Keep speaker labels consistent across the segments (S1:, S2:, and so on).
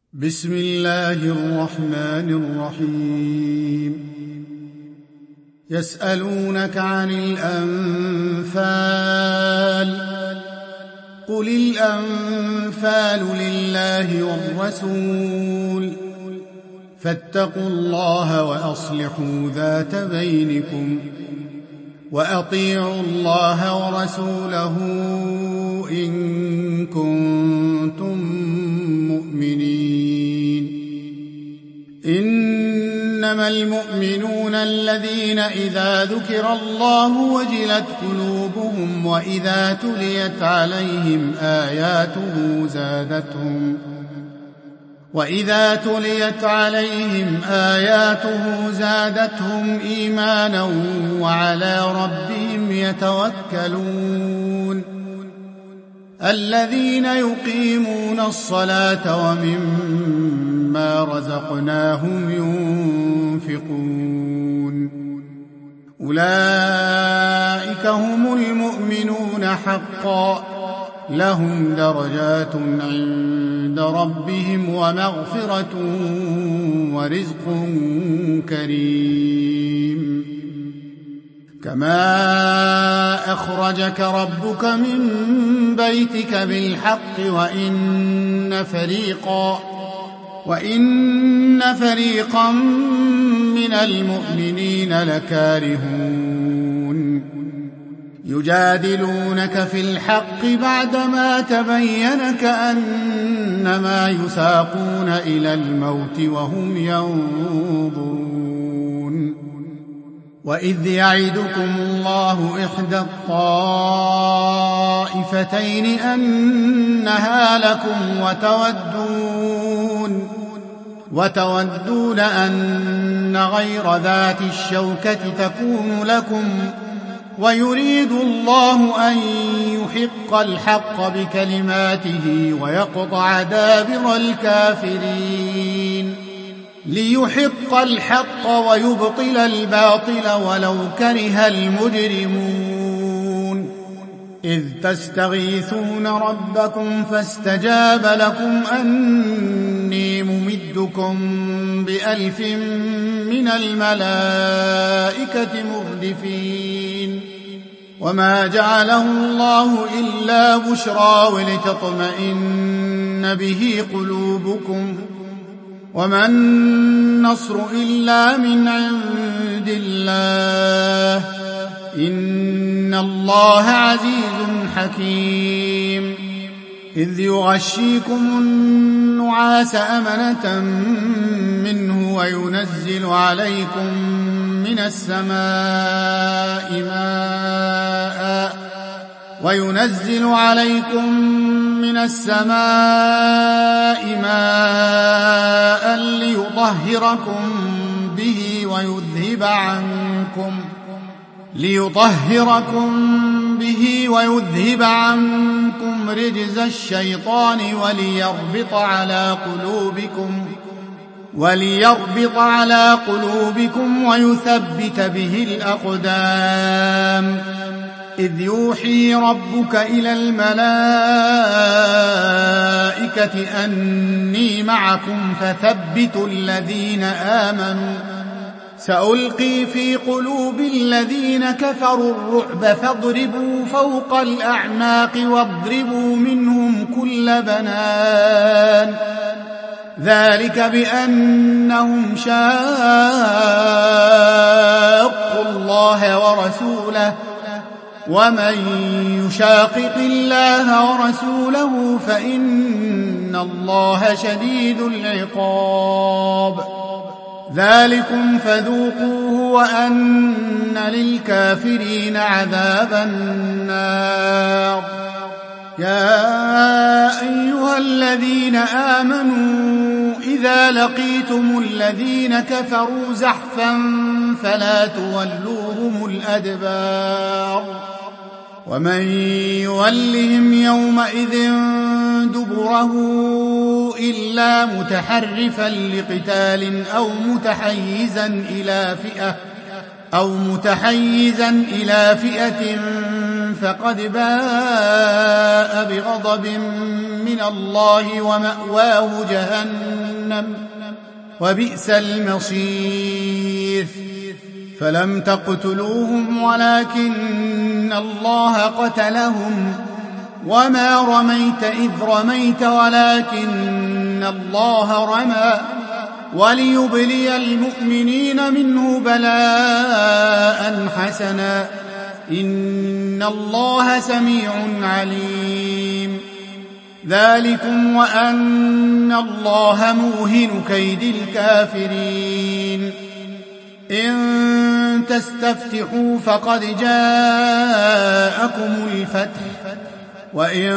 S1: بسم الله الرحمن الرحيم. يسألونك عن الأنفال، قل الأنفال لله والرسول، فاتقوا الله وأصلحوا ذات بينكم، وأطيعوا الله ورسوله إن كنتم مؤمنين. إنما المؤمنون الذين إذا ذكر الله وجلت قلوبهم وإذا تليت عليهم آياته زادتهم إيمانا وعلى ربهم يتوكلون. الذين يقيمون الصلاة ومما رزقناهم ينفقون، أولئك هم المؤمنون حقا، لهم درجات عند ربهم ومغفرة ورزق كريم. كما أخرجك ربك من بيتك بالحق وإن فريقا من المؤمنين لكارهون، يجادلونك في الحق بعدما تبين كأنما يساقون إلى الموت وهم ينظرون. وإذ يعدكم الله إحدى الطائفتين أنها لكم وتودون أن غير ذات الشوكة تكون لكم، ويريد الله أن يحق الحق بكلماته ويقطع دابر الكافرين، ليحق الحق ويبطل الباطل ولو كره المجرمون. إذ تستغيثون ربكم فاستجاب لكم أني ممدكم ب1000 من الملائكة مردفين. وما جعله الله إلا بشرى ولتطمئن به قلوبكم، وما النصر إلا من عند الله، إن الله عزيز حكيم. إذ يغشيكم النعاس أمنة منه وينزل عليكم من السماء ماء ليطهركم به ويذهب عنكم رجز الشيطان وليربط على قلوبكم ويثبت به الأقدام. إذ يوحي ربك إلى الملائكة أني معكم فثبتوا الذين آمنوا، سألقي في قلوب الذين كفروا الرعب فاضربوا فوق الأعناق واضربوا منهم كل بنان، ذلك بأنهم شاقوا الله ورسوله، ومن يشاقق الله ورسوله فإن الله شديد العقاب. ذلكم فذوقوه وأن للكافرين عذاب النار. يا أيها الذين آمنوا إذا لقيتم الذين كفروا زحفا فلا تولوهم الأدبار، ومن يولهم يومئذ دبره إلا متحرفا لقتال أو متحيزا إلى فئة فقد باء بغضب من الله ومأواه جهنم وبئس المصير. فلم تقتلوهم ولكن الله قتلهم وما رميت إذ رميت ولكن الله رمى وليبلي المؤمنين منه بلاء حسنا إن الله سميع عليم. ذلكم وأن الله موهن كيد الكافرين. إن تستفتحوا فقد جاءكم الفتح وإن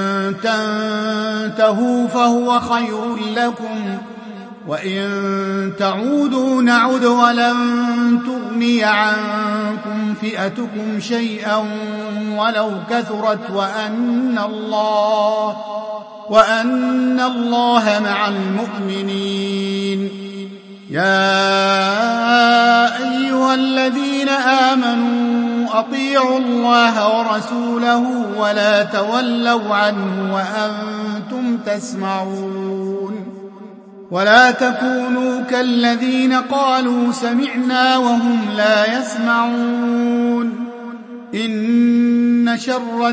S1: تنتهوا فهو خير لكم وإن تعودوا نعد ولن تغني عنكم فئتكم شيئا ولو كثرت وأن الله مع المؤمنين. يا أيها الذين آمنوا أطيعوا الله ورسوله ولا تولوا عنه وأنتم تسمعون. ولا تكونوا كالذين قالوا سمعنا وهم لا يسمعون. إن شر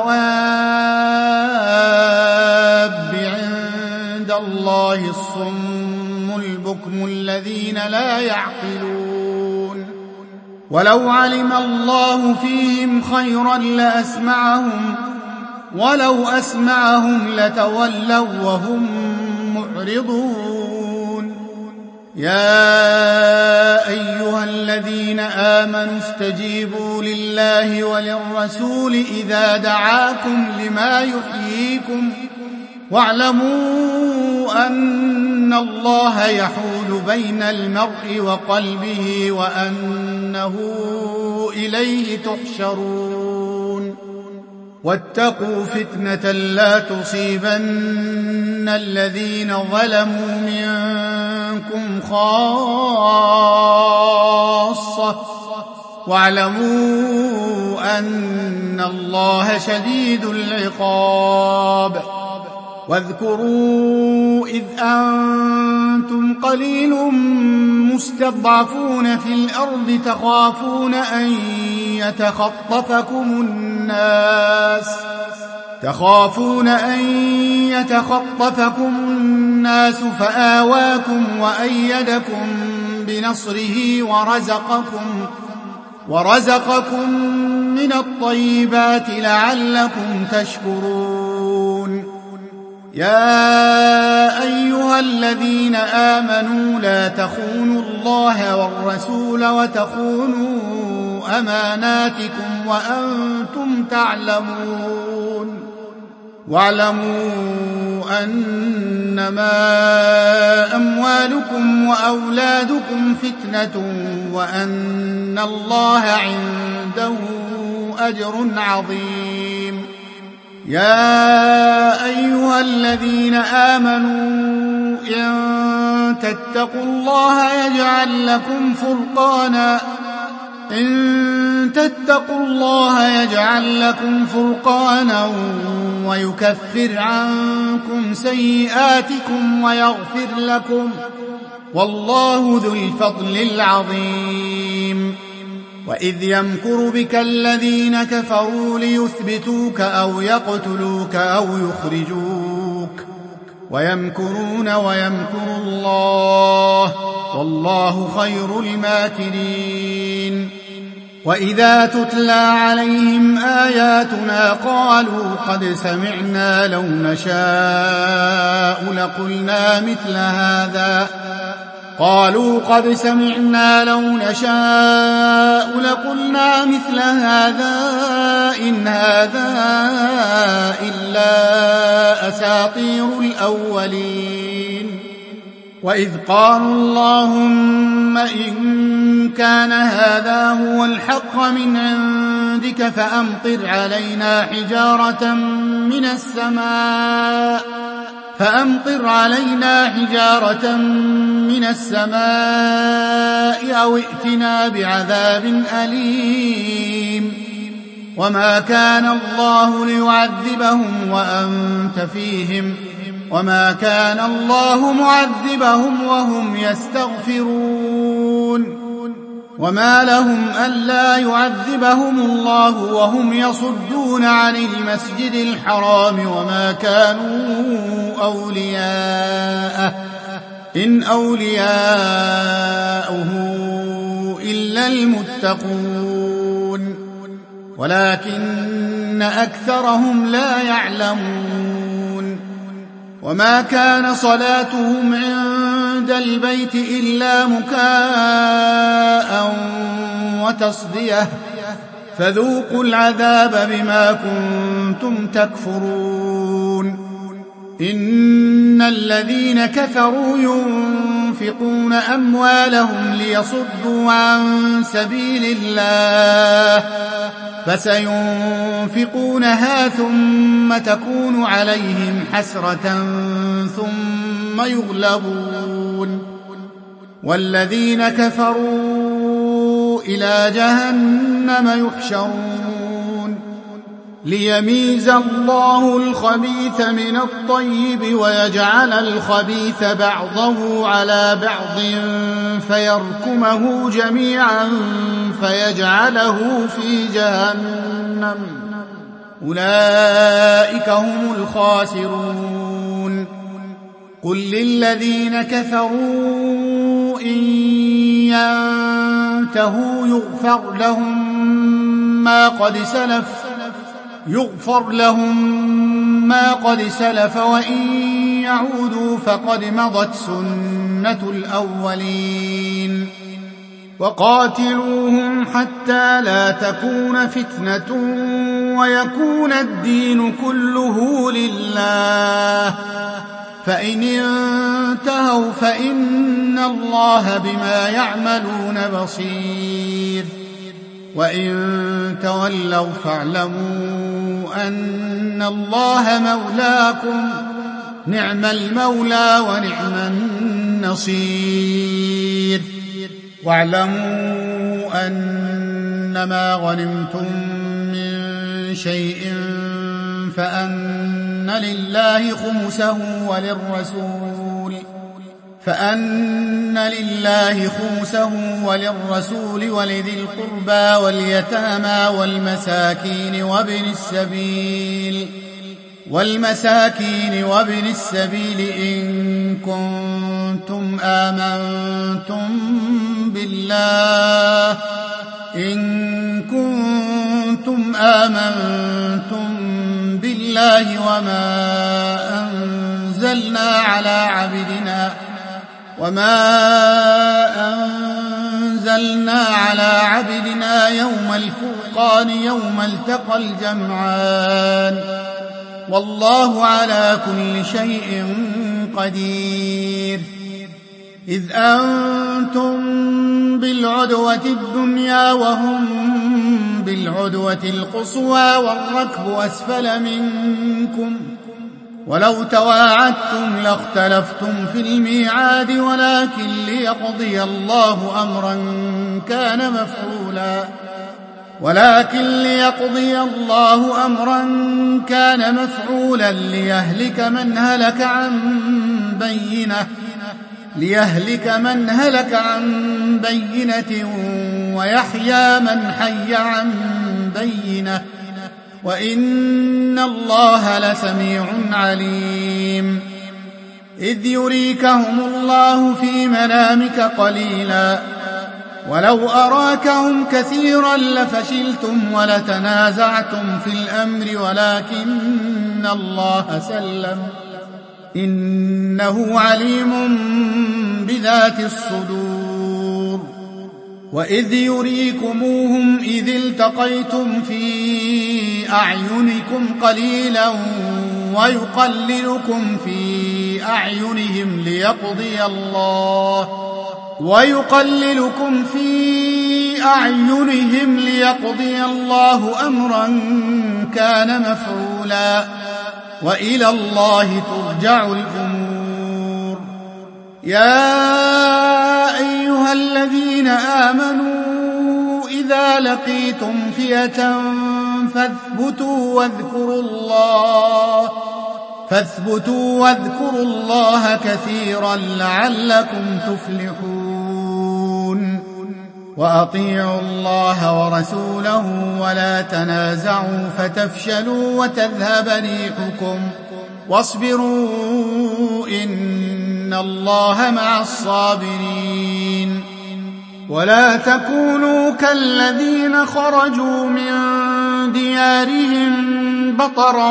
S1: الدواب عند الله الصم البكم الذين لا يعقلون. ولو علم الله فيهم خيرا لأسمعهم ولو أسمعهم لتولوا وهم معرضون. يا أيها الذين آمنوا استجيبوا لله وللرسول إذا دعاكم لما يحييكم واعلموا أن الله يحول بين المرء وقلبه وأنه إليه تحشرون. واتقوا فتنة لا تصيبن الذين ظلموا منكم خاصة واعلموا أن الله شديد العقاب. واذكروا إذ أنتم قليل مستضعفون في الأرض تخافون أن يتخطفكم الناس فآواكم وأيدكم بنصره ورزقكم من الطيبات لعلكم تشكرون. يا أيها الذين آمنوا لا تخونوا الله والرسول وتخونوا أماناتكم وأنتم تعلمون. واعلموا أنما أموالكم وأولادكم فتنة وأن الله عنده أجر عظيم. يا أيها الذين آمنوا إن تتقوا الله يجعل لكم فرقانا ويكفر عنكم سيئاتكم ويغفر لكم والله ذو الفضل العظيم. وإذ يمكر بك الذين كفروا ليثبتوك أو يقتلوك أو يخرجوك ويمكرون ويمكر الله والله خير الماكرين. وإذا تتلى عليهم آياتنا قالوا قد سمعنا لو نشاء لقلنا مثل هذا إن هذا إلا أساطير الأولين. وإذ قالوا اللهم إن كان هذا هو الحق من عندك فأمطر علينا حجارة من السماء أو ائتنا بعذاب أليم. وما كان الله ليعذبهم وأنت فيهم وما كان الله معذبهم وهم يستغفرون وما لهم ألا يعذبهم الله وهم يصدون عن المسجد الحرام وما كانوا أولياءه إن أولياؤه إلا المتقون ولكن أكثرهم لا يعلمون وما كان صلاتهم عند البيت إلا مكاء وتصدية فذوقوا العذاب بما كنتم تكفرون إن الذين كفروا ينفقون أموالهم ليصدوا عن سبيل الله فسينفقونها ثم تكون عليهم حسرة ثم يغلبون والذين كفروا إلى جهنم يحشرون ليميز الله الخبيث من الطيب ويجعل الخبيث بعضه على بعض فيركمه جميعا فيجعله في جهنم أولئك هم الخاسرون قل للذين كفروا إن ينتهوا يغفر لهم ما قد سلف وإن يعودوا فقد مضت سنة الأولين وقاتلوهم حتى لا تكون فتنة ويكون الدين كله لله فإن انتهوا فإن الله بما يعملون بصير وإن تولوا فاعلموا أن الله مولاكم نعم المولى ونعم النصير واعلموا أنما غنمتم من شيء فأن لله خمسه وللرسول ولذي القربى واليتامى والمساكين وابن السبيل إن كنتم آمنتم بالله وما أنزلنا على عبدنا يوم الفرقان يوم التقى الجمعان والله على كل شيء قدير إذ أنتم بالعدوة الدنيا وهم بالعدوة القصوى والركب أسفل منكم ولو تواعدتم لاختلفتم في الميعاد ولكن ليقضي الله أمرا كان مفعولا ليهلك من هلك عن بينة ويحيى من حي عن بينة وإن الله لسميع عليم إذ يريكهم الله في منامك قليلا ولو أراكهم كثيرا لفشلتم ولتنازعتم في الأمر ولكن الله سلم إنه عليم بذات الصدور وإذ يريكموهم إذ التقيتم في أعينكم قليلا ويقللكم في أعينهم ليقضي الله أمرا كان مفعولا وإلى الله ترجع الأمور يا أيها الذين آمنوا إذا لقيتم فئة فاثبتوا واذكروا الله كثيرا لعلكم تفلحون وأطيعوا الله ورسوله ولا تنازعوا فتفشلوا وتذهب ريحكم واصبروا إن الله مع الصابرين ولا تكونوا كالذين خرجوا من ديارهم بطرا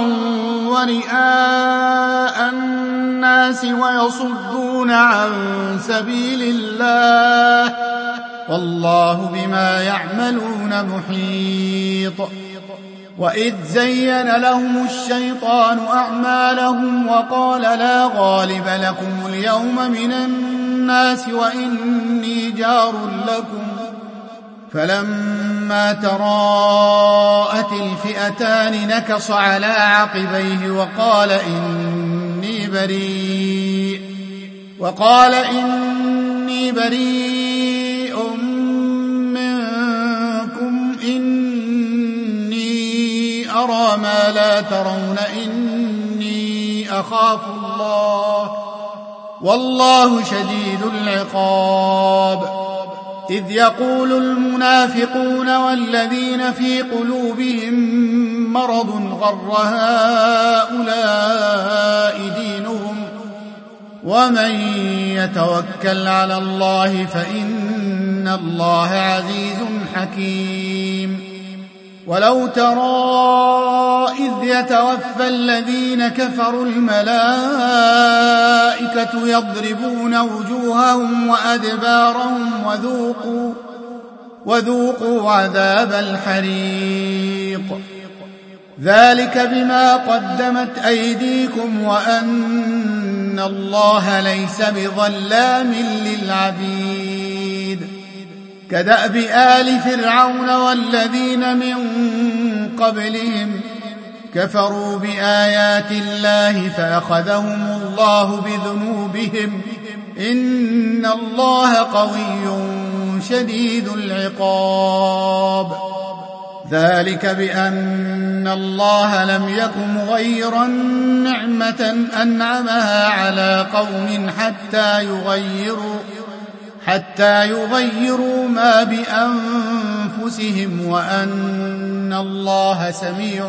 S1: ورئاء الناس ويصدون عن سبيل الله والله بما يعملون محيط وإذ زين لهم الشيطان أعمالهم وقال لا غالب لكم اليوم من الناس وإني جار لكم فلما تراءت الفئتان نكص على عقبيه وقال إني بريء منكم إني أرى ما لا ترون إني أخاف الله والله شديد العقاب إذ يقول المنافقون والذين في قلوبهم مرض غر هؤلاء دينهم ومن يتوكل على الله فإن الله عزيز حكيم ولو ترى إذ يتوفى الذين كفروا الملائكة يضربون وجوههم وأدبارهم وذوقوا عذاب الحريق ذلك بما قدمت أيديكم وأن الله ليس بظلام للعبيد كدأب آل فرعون والذين من قبلهم كفروا بآيات الله فأخذهم الله بذنوبهم إن الله قوي شديد العقاب ذلك بأن الله لم يكن مغيرا نعمة أنعمها على قوم حتى يغيروا ما بأنفسهم وأن الله سميع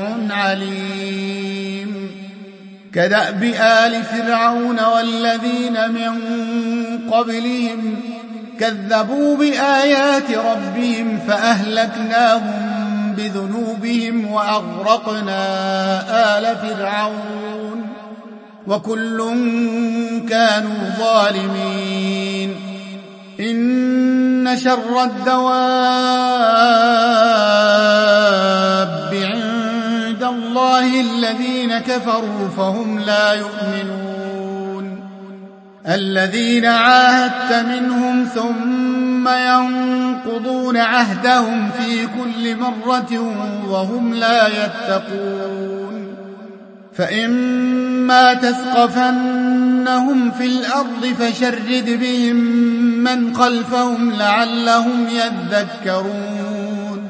S1: عليم كدأب آل فرعون والذين من قبلهم كذبوا بآيات ربهم فأهلكناهم بذنوبهم وأغرقنا آل فرعون وكل كانوا ظالمين إن شر الدواب عند الله الذين كفروا فهم لا يؤمنون الذين عاهدت منهم ثم ينقضون عهدهم في كل مرة وهم لا يتقون فإما تثقفنهم في الأرض فشرد بهم من خلفهم لعلهم يذكرون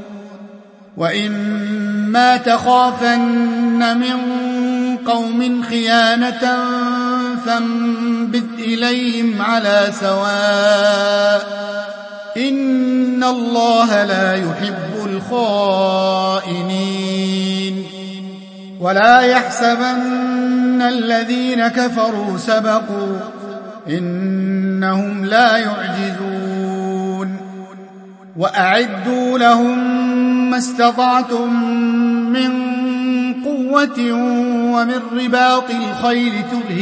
S1: وإما تخافن من قوم خيانة فانبذ إليهم على سواء إن الله لا يحب الخائنين ولا يحسبن الذين كفروا سبقوا إنهم لا يعجزون وأعدوا لهم ما استطعتم من قوة ومن رباط الخيل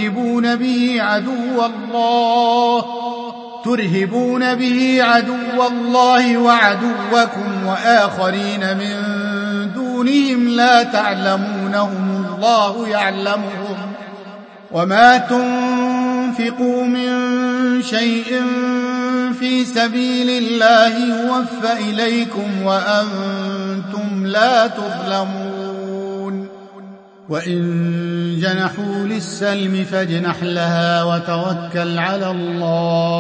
S1: ترهبون به عدو الله وعدوكم وآخرين من دونهم لا تعلمونهم الله يعلمهم وما تنفقوا من شيء في سبيل الله يوفى إليكم وأنتم لا تظلمون وإن جنحوا للسلم فاجنح لها وتوكل على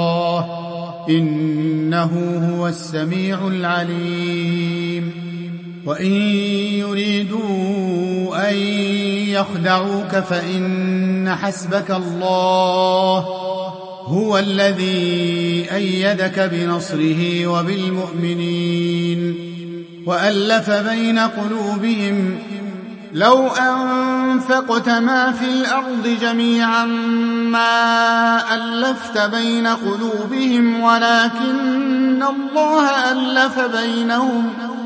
S1: الله إنه هو السميع العليم وإن يريدوا أن يخدعوك فإن حسبك الله هو الذي أيدك بنصره وبالمؤمنين وألف بين قلوبهم لو أنفقت ما في الأرض جميعا ما ألفت بين قلوبهم ولكن الله ألف بينهم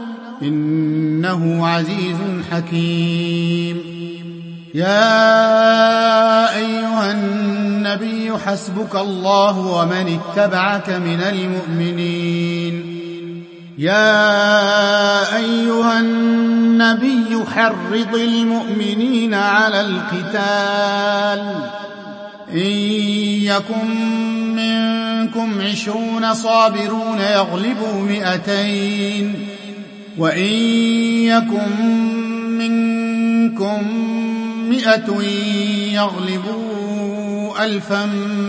S1: إنه عزيز حكيم. يا أيها النبي حسبك الله ومن اتبعك من المؤمنين. يا أيها النبي حرض المؤمنين على القتال إن يكن منكم 20 صابرون يغلبوا 200 وإن يكن منكم 100 يغلبوا 1000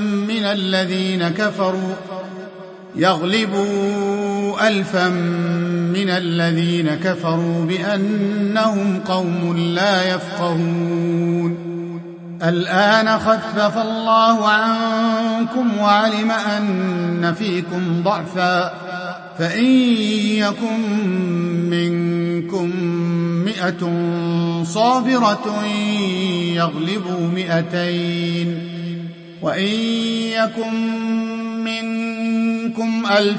S1: من الذين كفروا بأنهم قوم لا يفقهون. الآن خفف الله عنكم وعلم أن فيكم ضعفا فإن يكن منكم 100 صابرة يغلبوا 200 وإن يكن منكم 1000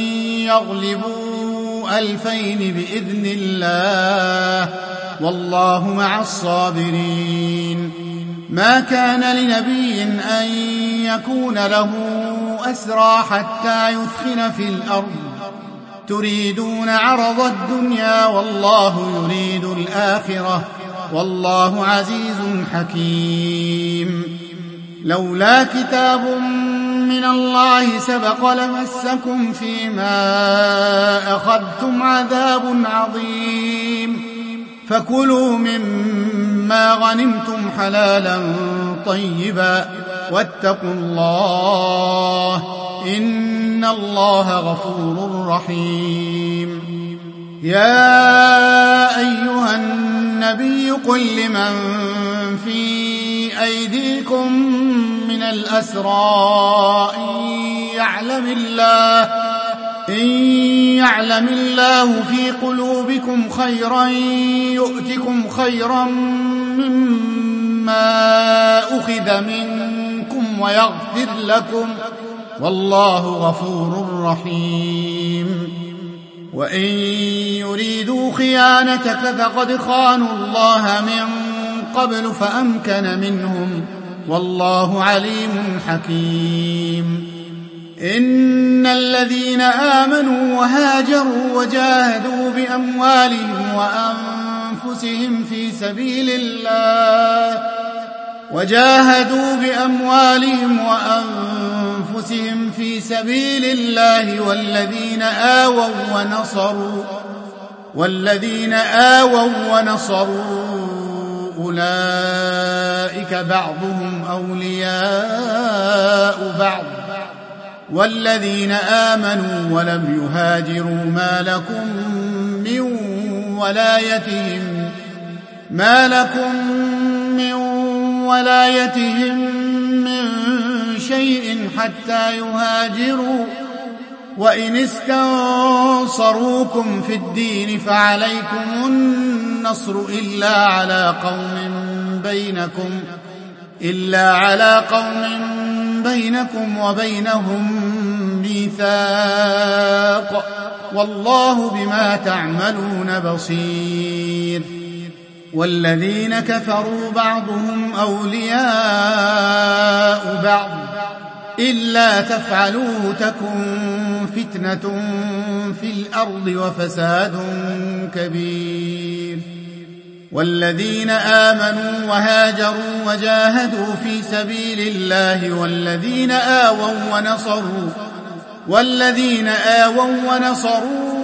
S1: يغلبوا 2000 بإذن الله والله مع الصابرين. ما كان لنبي أن يكون له أسرى حتى يثخن في الأرض تريدون عرض الدنيا والله يريد الآخرة والله عزيز حكيم. لولا كتاب من الله سبق لمسكم فيما أخذتم عذاب عظيم فكلوا مما غنمتم حلالا طيبا واتقوا الله إن الله غفور رحيم. يا أيها النبي قل لمن في أيديكم من الأسرى إن يعلم الله في قلوبكم خيرا يؤتكم خيرا مما أخذ منكم ويغفر لكم والله غفور رحيم. وإن يريدوا خيانتك فقد خانوا الله من قبل فأمكن منهم والله عليم حكيم. إن الذين آمنوا وهاجروا وجاهدوا بأموالهم وأنفسهم في سبيل الله والذين آووا ونصروا أولئك بعضهم أولياء بعض والذين آمنوا ولم يهاجروا ما لكم من ولايتهم من شيء حتى يهاجروا وإن استنصروكم في الدين فعليكم النصر إلا على قوم بينكم وبينهم ميثاق والله بما تعملون بصير. والذين كفروا بعضهم أولياء بعض إلا تفعلوه تكن فتنة في الأرض وفساد كبير. والذين آمنوا وهاجروا وجاهدوا في سبيل الله والذين آووا ونصروا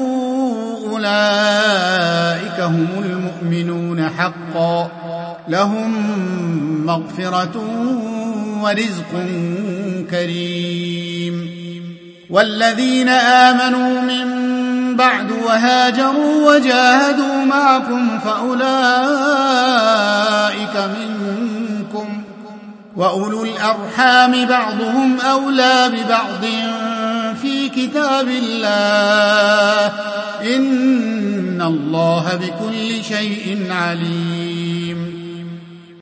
S1: أولئك هم المؤمنون حقا لهم مغفرة ورزق كريم. والذين آمنوا من بعد وهاجروا وجاهدوا معكم فأولئك منكم، وأولو الأرحام بعضهم أولى ببعض في كتاب الله، إن الله بكل شيء عليم.